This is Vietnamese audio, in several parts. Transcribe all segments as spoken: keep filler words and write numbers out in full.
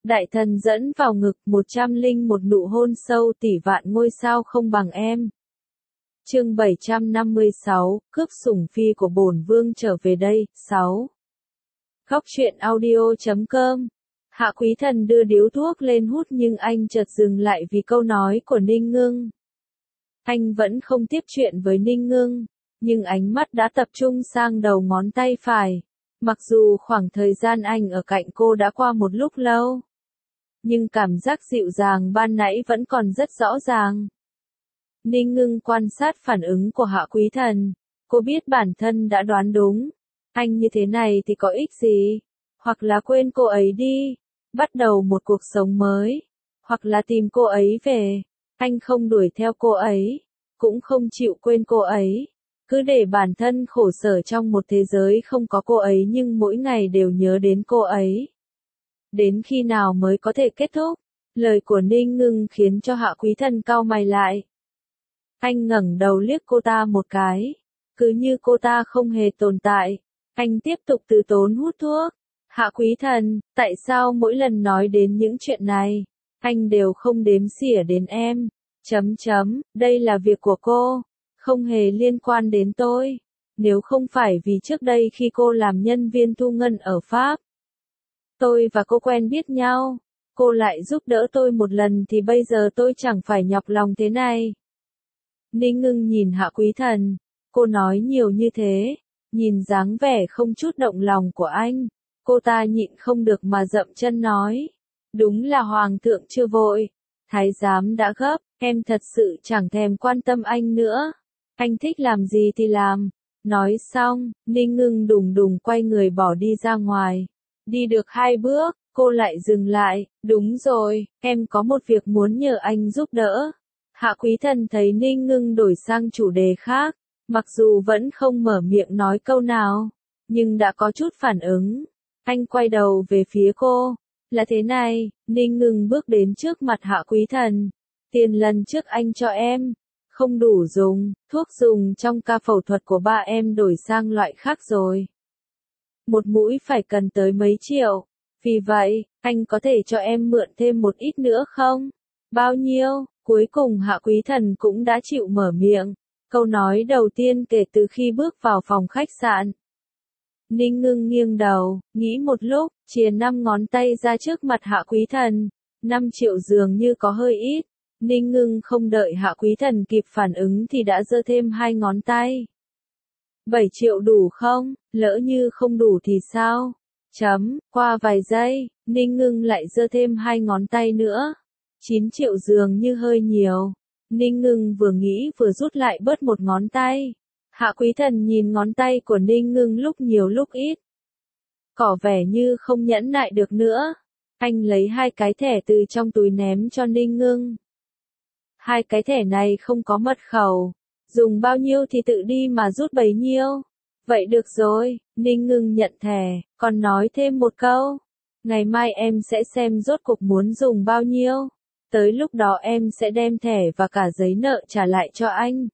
Đại thần dẫn vào ngực, một trăm linh một nụ hôn sâu tỷ vạn ngôi sao không bằng em. Chương bảy trăm năm mươi sáu, cướp sủng phi của bổn vương trở về đây. sáu. Góc truyện audio chấm com. Hạ Quý Thần đưa điếu thuốc lên hút nhưng anh chợt dừng lại vì câu nói của Ninh Ngưng. Anh vẫn không tiếp chuyện với Ninh Ngưng, nhưng ánh mắt đã tập trung sang đầu ngón tay phải. Mặc dù khoảng thời gian anh ở cạnh cô đã qua một lúc lâu, nhưng cảm giác dịu dàng ban nãy vẫn còn rất rõ ràng. Ninh Ngưng quan sát phản ứng của Hạ Quý Thần. Cô biết bản thân đã đoán đúng. Anh như thế này thì có ích gì? Hoặc là quên cô ấy đi, bắt đầu một cuộc sống mới. Hoặc là tìm cô ấy về. Anh không đuổi theo cô ấy, cũng không chịu quên cô ấy. Cứ để bản thân khổ sở trong một thế giới không có cô ấy nhưng mỗi ngày đều nhớ đến cô ấy. Đến khi nào mới có thể kết thúc? Lời của Ninh Ngưng khiến cho Hạ Quý Thần cau mày lại. Anh ngẩng đầu liếc cô ta một cái. Cứ như cô ta không hề tồn tại. Anh tiếp tục từ tốn hút thuốc. Hạ Quý Thần, tại sao mỗi lần nói đến những chuyện này, anh đều không đếm xỉa đến em? Chấm chấm, đây là việc của cô, không hề liên quan đến tôi. Nếu không phải vì trước đây khi cô làm nhân viên thu ngân ở Pháp, tôi và cô quen biết nhau, cô lại giúp đỡ tôi một lần thì bây giờ tôi chẳng phải nhọc lòng thế này. Ninh Ngưng nhìn Hạ Quý Thần, cô nói nhiều như thế, nhìn dáng vẻ không chút động lòng của anh, cô ta nhịn không được mà dậm chân nói. Đúng là hoàng thượng chưa vội, thái giám đã gấp, em thật sự chẳng thèm quan tâm anh nữa. Anh thích làm gì thì làm. Nói xong, Ninh Ngưng đùng đùng quay người bỏ đi ra ngoài. Đi được hai bước, cô lại dừng lại. Đúng rồi, em có một việc muốn nhờ anh giúp đỡ. Hạ Quý Thần thấy Ninh Ngưng đổi sang chủ đề khác, mặc dù vẫn không mở miệng nói câu nào, nhưng đã có chút phản ứng. Anh quay đầu về phía cô. Là thế này, Ninh Ngưng bước đến trước mặt Hạ Quý Thần. Tiền lần trước anh cho em không đủ dùng, thuốc dùng trong ca phẫu thuật của ba em đổi sang loại khác rồi. Một mũi phải cần tới mấy triệu. Vì vậy, anh có thể cho em mượn thêm một ít nữa không? Bao nhiêu? Cuối cùng Hạ Quý Thần cũng đã chịu mở miệng. Câu nói đầu tiên kể từ khi bước vào phòng khách sạn. Ninh Ngưng nghiêng đầu, nghĩ một lúc, chìa năm ngón tay ra trước mặt Hạ Quý Thần. Năm triệu dường như có hơi ít. Ninh Ngưng không đợi Hạ Quý Thần kịp phản ứng thì đã giơ thêm hai ngón tay. Bảy triệu đủ không? Lỡ như không đủ thì sao? Chấm, qua vài giây, Ninh Ngưng lại giơ thêm hai ngón tay nữa. Chín triệu dường như hơi nhiều. Ninh Ngưng vừa nghĩ vừa rút lại bớt một ngón tay. Hạ Quý Thần nhìn ngón tay của Ninh Ngưng lúc nhiều lúc ít. Có vẻ như không nhẫn nại được nữa. Anh lấy hai cái thẻ từ trong túi ném cho Ninh Ngưng. Hai cái thẻ này không có mật khẩu. Dùng bao nhiêu thì tự đi mà rút bấy nhiêu. Vậy được rồi, Ninh Ngưng nhận thẻ, còn nói thêm một câu. Ngày mai em sẽ xem rốt cuộc muốn dùng bao nhiêu. Tới lúc đó em sẽ đem thẻ và cả giấy nợ trả lại cho anh.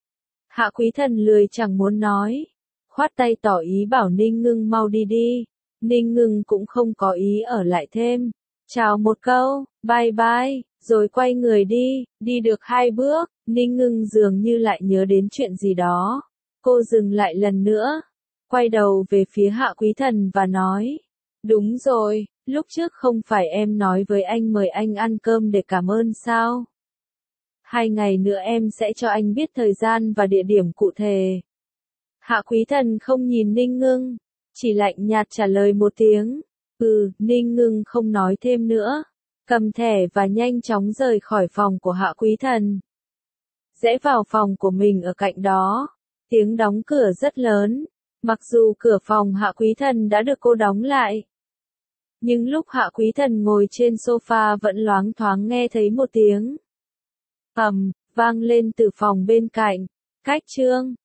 Hạ Quý Thần lười chẳng muốn nói. Khoát tay tỏ ý bảo Ninh Ngưng mau đi đi. Ninh Ngưng cũng không có ý ở lại thêm. Chào một câu, bye bye, rồi quay người đi. Đi được hai bước, Ninh Ngưng dường như lại nhớ đến chuyện gì đó. Cô dừng lại lần nữa, quay đầu về phía Hạ Quý Thần và nói. Đúng rồi, lúc trước không phải em nói với anh mời anh ăn cơm để cảm ơn sao? Hai ngày nữa em sẽ cho anh biết thời gian và địa điểm cụ thể. Hạ Quý Thần không nhìn Ninh Ngưng, chỉ lạnh nhạt trả lời một tiếng. Ừ, Ninh Ngưng không nói thêm nữa. Cầm thẻ và nhanh chóng rời khỏi phòng của Hạ Quý Thần. Rẽ vào phòng của mình ở cạnh đó. Tiếng đóng cửa rất lớn. Mặc dù cửa phòng Hạ Quý Thần đã được cô đóng lại. Nhưng lúc Hạ Quý Thần ngồi trên sofa vẫn loáng thoáng nghe thấy một tiếng ầm, vang lên từ phòng bên cạnh. Cách chương